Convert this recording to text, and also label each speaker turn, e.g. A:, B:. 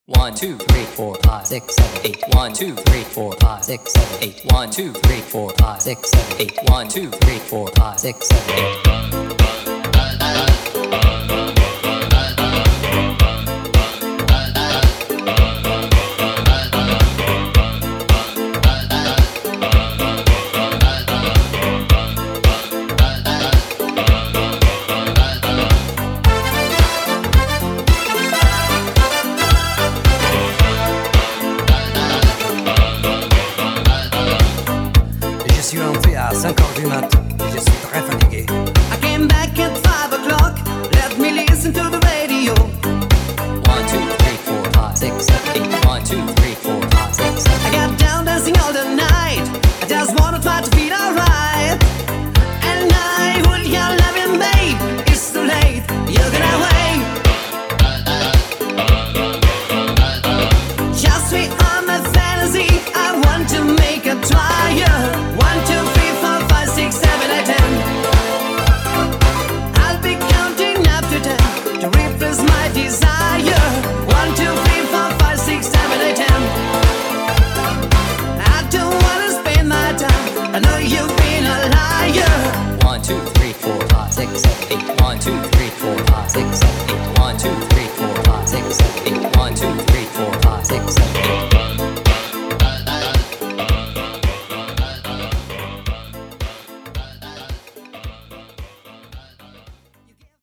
A: 1, 2, 3, 4, 5, 6, 7, 8. 1, 2, 3, 4, 5, 6, 7, 8. 1, 2, 3, 4, 5, 6, 7, 8. 1, 2, 3, 4, 5, 6, 7, 8.
B: Je suis rentré à 5 heures du matin.